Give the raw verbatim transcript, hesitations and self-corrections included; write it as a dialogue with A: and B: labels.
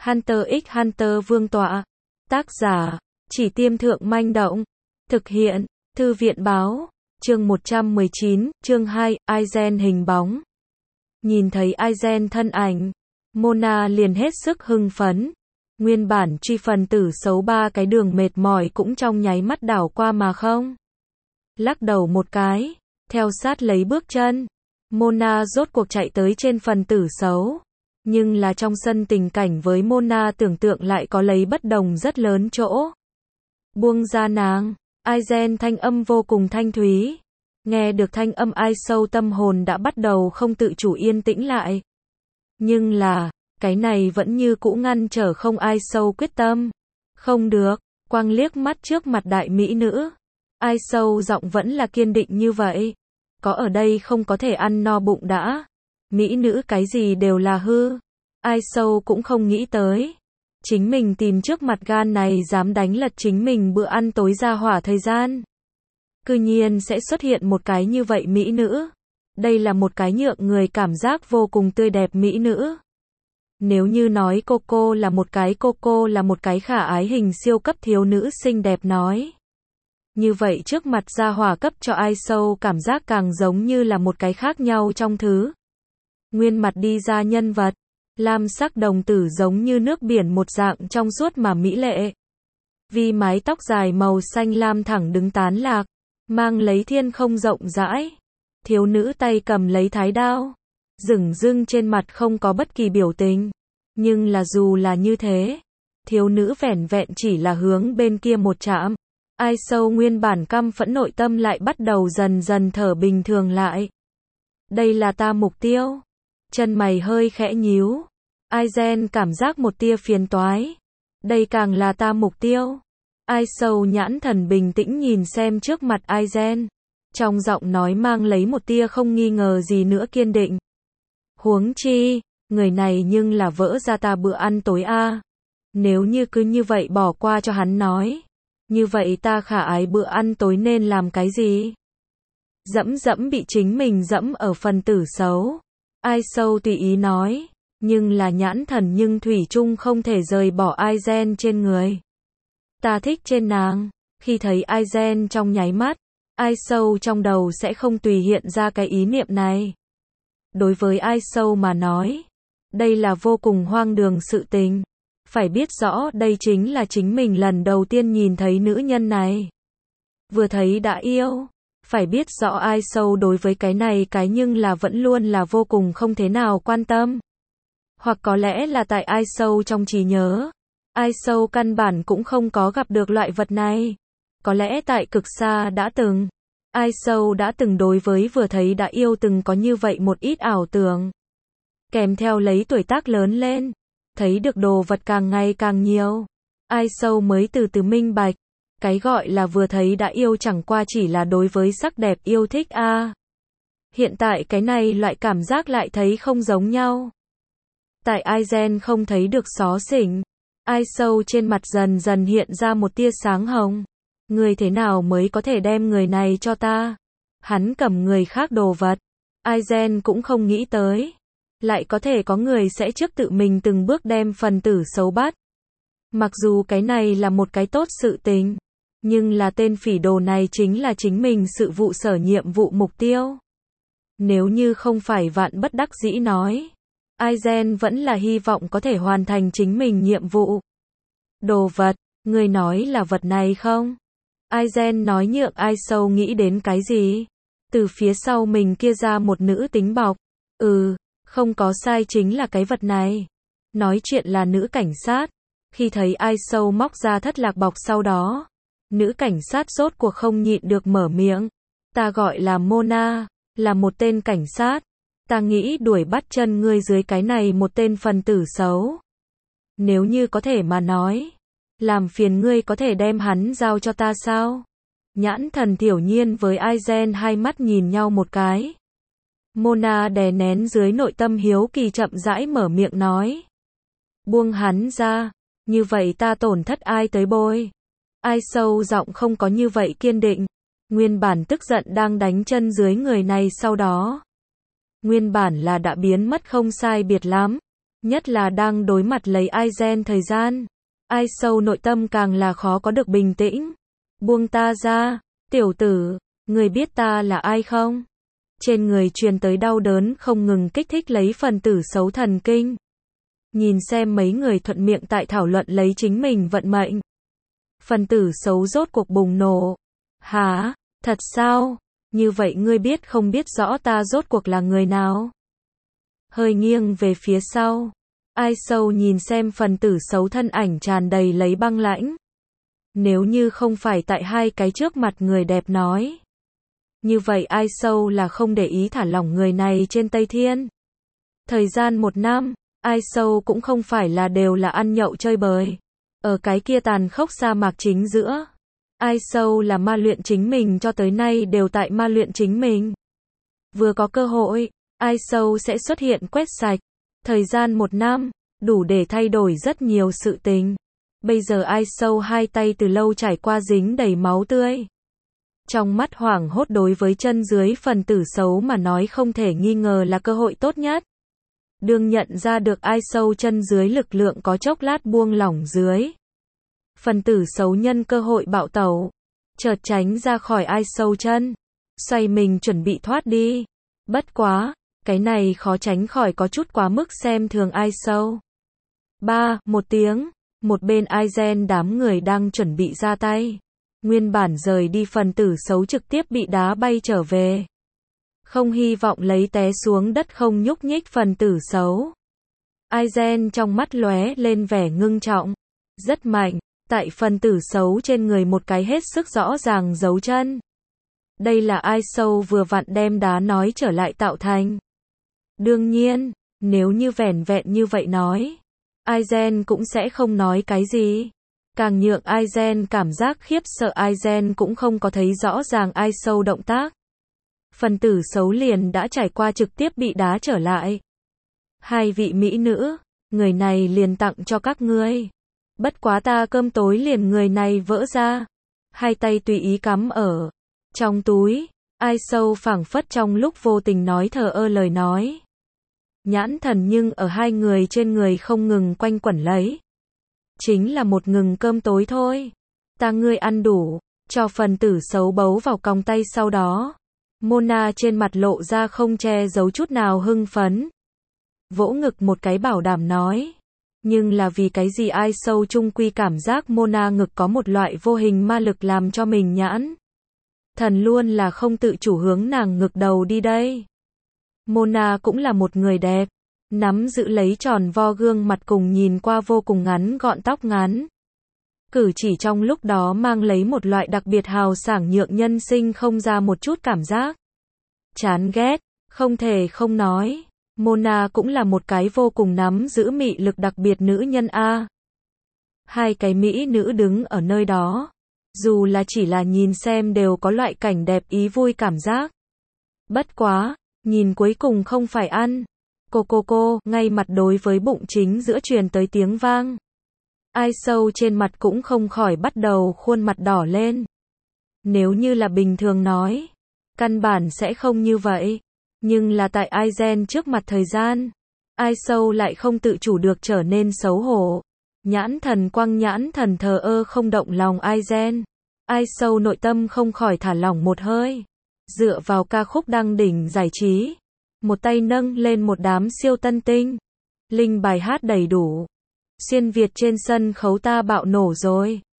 A: Hunter x Hunter vương tọa. Tác giả, Chỉ Tiêm Thượng Manh Động. Thực hiện, Thư viện Báo. Chương một trăm mười chín, chương hai, Aizen hình bóng. Nhìn thấy Aizen thân ảnh, Mona liền hết sức hưng phấn. Nguyên bản truy phần tử xấu ba cái đường mệt mỏi cũng trong nháy mắt đảo qua mà không. Lắc đầu một cái, theo sát lấy bước chân. Mona rốt cuộc chạy tới trên phần tử xấu. Nhưng là trong sân tình cảnh với Mona tưởng tượng lại có lấy bất đồng rất lớn chỗ. Buông ra nàng, Aizen thanh âm vô cùng thanh thúy. Nghe được thanh âm ai sâu tâm hồn đã bắt đầu không tự chủ yên tĩnh lại. Nhưng là, cái này vẫn như cũ ngăn trở không ai sâu quyết tâm. Không được, quang liếc mắt trước mặt đại mỹ nữ. Ai sâu giọng vẫn là kiên định như vậy. Có ở đây không có thể ăn no bụng đã. Mỹ nữ cái gì đều là hư. Ai sâu cũng không nghĩ tới. Chính mình tìm trước mặt gan này dám đánh lật chính mình bữa ăn tối ra hỏa thời gian. Cư nhiên sẽ xuất hiện một cái như vậy mỹ nữ. Đây là một cái nhượng người cảm giác vô cùng tươi đẹp mỹ nữ. Nếu như nói Coco là một cái Coco là một cái khả ái hình siêu cấp thiếu nữ xinh đẹp nói. Như vậy trước mặt ra hỏa cấp cho ai sâu cảm giác càng giống như là một cái khác nhau trong thứ. Nguyên mặt đi ra nhân vật. Lam sắc đồng tử giống như nước biển một dạng trong suốt mà mỹ lệ. Vì mái tóc dài màu xanh lam thẳng đứng tán lạc. Mang lấy thiên không rộng rãi. Thiếu nữ tay cầm lấy thái đao. Dửng dưng trên mặt không có bất kỳ biểu tình. Nhưng là dù là như thế. Thiếu nữ vẻn vẹn chỉ là hướng bên kia một chạm. Ai sâu nguyên bản căm phẫn nội tâm lại bắt đầu dần dần thở bình thường lại. Đây là ta mục tiêu. Chân mày hơi khẽ nhíu. Aizen cảm giác một tia phiền toái. Đây càng là ta mục tiêu. Ai sâu nhãn thần bình tĩnh nhìn xem trước mặt Aizen. Trong giọng nói mang lấy một tia không nghi ngờ gì nữa kiên định. Huống chi, người này nhưng là vỡ ra ta bữa ăn tối a. Nếu như cứ như vậy bỏ qua cho hắn nói. Như vậy ta khả ái bữa ăn tối nên làm cái gì? Dẫm dẫm bị chính mình dẫm ở phần tử xấu. Ai sâu tùy ý nói. Nhưng là nhãn thần nhưng thủy chung không thể rời bỏ Aizen trên người. Ta thích trên nàng. Khi thấy Aizen trong nháy mắt, ai sâu trong đầu sẽ không tùy hiện ra cái ý niệm này. Đối với ai sâu mà nói, đây là vô cùng hoang đường sự tình. Phải biết rõ đây chính là chính mình lần đầu tiên nhìn thấy nữ nhân này. Vừa thấy đã yêu. Phải biết rõ ai sâu đối với cái này cái nhưng là vẫn luôn là vô cùng không thế nào quan tâm. Hoặc có lẽ là tại ai sâu trong trí nhớ. Ai sâu căn bản cũng không có gặp được loại vật này. Có lẽ tại cực xa đã từng. Ai sâu đã từng đối với vừa thấy đã yêu từng có như vậy một ít ảo tưởng. Kèm theo lấy tuổi tác lớn lên. Thấy được đồ vật càng ngày càng nhiều. Ai sâu mới từ từ minh bạch. Cái gọi là vừa thấy đã yêu chẳng qua chỉ là đối với sắc đẹp yêu thích a. À. Hiện tại cái này loại cảm giác lại thấy không giống nhau. Tại Aizen không thấy được xó xỉnh. Ai sâu trên mặt dần dần hiện ra một tia sáng hồng. Người thế nào mới có thể đem người này cho ta? Hắn cầm người khác đồ vật. Aizen cũng không nghĩ tới. Lại có thể có người sẽ trước tự mình từng bước đem phần tử xấu bắt. Mặc dù cái này là một cái tốt sự tình. Nhưng là tên phỉ đồ này chính là chính mình sự vụ sở nhiệm vụ mục tiêu. Nếu như không phải vạn bất đắc dĩ nói. Aizen vẫn là hy vọng có thể hoàn thành chính mình nhiệm vụ. Đồ vật, người nói là vật này không? Aizen nói nhượng ai sâu nghĩ đến cái gì? Từ phía sau mình kia ra một nữ tính bọc. Ừ, không có sai chính là cái vật này. Nói chuyện là nữ cảnh sát. Khi thấy ai sâu móc ra thất lạc bọc sau đó. Nữ cảnh sát rốt cuộc không nhịn được mở miệng. Ta gọi là Mona, là một tên cảnh sát. Ta nghĩ đuổi bắt chân ngươi dưới cái này một tên phần tử xấu. Nếu như có thể mà nói. Làm phiền ngươi có thể đem hắn giao cho ta sao? Nhãn thần tiểu nhiên với Aizen hai mắt nhìn nhau một cái. Mona đè nén dưới nội tâm hiếu kỳ chậm rãi mở miệng nói. Buông hắn ra. Như vậy ta tổn thất ai tới bôi? Ai sâu giọng không có như vậy kiên định. Nguyên bản tức giận đang đánh chân dưới người này sau đó. Nguyên bản là đã biến mất không sai biệt lắm. Nhất là đang đối mặt lấy Aizen thời gian. Ai sâu nội tâm càng là khó có được bình tĩnh. Buông ta ra, tiểu tử, người biết ta là ai không? Trên người truyền tới đau đớn không ngừng kích thích lấy phần tử xấu thần kinh. Nhìn xem mấy người thuận miệng tại thảo luận lấy chính mình vận mệnh. Phần tử xấu rốt cuộc bùng nổ. Hả? Thật sao? Như vậy ngươi biết không biết rõ ta rốt cuộc là người nào? Hơi nghiêng về phía sau. Ai sâu nhìn xem phần tử xấu thân ảnh tràn đầy lấy băng lãnh. Nếu như không phải tại hai cái trước mặt người đẹp nói. Như vậy ai sâu là không để ý thả lỏng người này trên Tây Thiên. Thời gian một năm, ai sâu cũng không phải là đều là ăn nhậu chơi bời. Ở cái kia tàn khốc sa mạc chính giữa. Ai sâu là ma luyện chính mình cho tới nay đều tại ma luyện chính mình. Vừa có cơ hội, ai sâu sẽ xuất hiện quét sạch. Thời gian một năm, đủ để thay đổi rất nhiều sự tình. Bây giờ ai sâu hai tay từ lâu trải qua dính đầy máu tươi. Trong mắt hoảng hốt đối với chân dưới phần tử xấu mà nói không thể nghi ngờ là cơ hội tốt nhất. Đương nhận ra được ai sâu chân dưới lực lượng có chốc lát buông lỏng dưới. Phần tử xấu nhân cơ hội bạo tẩu. Chợt tránh ra khỏi ai sâu chân. Xoay mình chuẩn bị thoát đi. Bất quá, cái này khó tránh khỏi có chút quá mức xem thường ai sâu. Ba, một tiếng. Một bên Aizen đám người đang chuẩn bị ra tay. Nguyên bản rời đi phần tử xấu trực tiếp bị đá bay trở về. Không hy vọng lấy té xuống đất không nhúc nhích phần tử xấu. Aizen trong mắt lóe lên vẻ ngưng trọng. Rất mạnh, tại phần tử xấu trên người một cái hết sức rõ ràng dấu chân. Đây là ai sâu vừa vặn đem đá nói trở lại tạo thành. Đương nhiên, nếu như vẻn vẹn như vậy nói, Aizen cũng sẽ không nói cái gì. Càng nhượng Aizen cảm giác khiếp sợ Aizen cũng không có thấy rõ ràng ai sâu động tác. Phần tử xấu liền đã trải qua trực tiếp bị đá trở lại. Hai vị mỹ nữ, người này liền tặng cho các ngươi. Bất quá ta cơm tối liền người này vỡ ra. Hai tay tùy ý cắm ở trong túi. Ai sâu phảng phất trong lúc vô tình nói thờ ơ lời nói. Nhãn thần nhưng ở hai người trên người không ngừng quanh quẩn lấy. Chính là một ngừng cơm tối thôi. Ta ngươi ăn đủ, cho phần tử xấu bấu vào còng tay sau đó. Mona trên mặt lộ ra không che giấu chút nào hưng phấn. Vỗ ngực một cái bảo đảm nói. Nhưng là vì cái gì ai sâu trung quy cảm giác Mona ngực có một loại vô hình ma lực làm cho mình nhãn. Thần luôn là không tự chủ hướng nàng ngực đầu đi đây. Mona cũng là một người đẹp. Nắm giữ lấy tròn vo gương mặt cùng nhìn qua vô cùng ngắn gọn tóc ngắn. Cử chỉ trong lúc đó mang lấy một loại đặc biệt hào sảng nhượng nhân sinh không ra một chút cảm giác chán ghét, không thể không nói. Mona cũng là một cái vô cùng nắm giữ mị lực đặc biệt nữ nhân a. Hai cái mỹ nữ đứng ở nơi đó. Dù là chỉ là nhìn xem đều có loại cảnh đẹp ý vui cảm giác. Bất quá, nhìn cuối cùng không phải ăn. Cô cô cô, ngay mặt đối với bụng chính giữa truyền tới tiếng vang. Ai sâu trên mặt cũng không khỏi bắt đầu khuôn mặt đỏ lên. Nếu như là bình thường nói, căn bản sẽ không như vậy. Nhưng là tại Aizen trước mặt thời gian, ai sâu lại không tự chủ được trở nên xấu hổ. Nhãn thần quăng nhãn thần thờ ơ không động lòng Aizen. Ai sâu nội tâm không khỏi thả lỏng một hơi. Dựa vào ca khúc đăng đỉnh giải trí. Một tay nâng lên một đám siêu tân tinh. Linh bài hát đầy đủ. Xuyên Việt trên sân khấu ta bạo nổ rồi.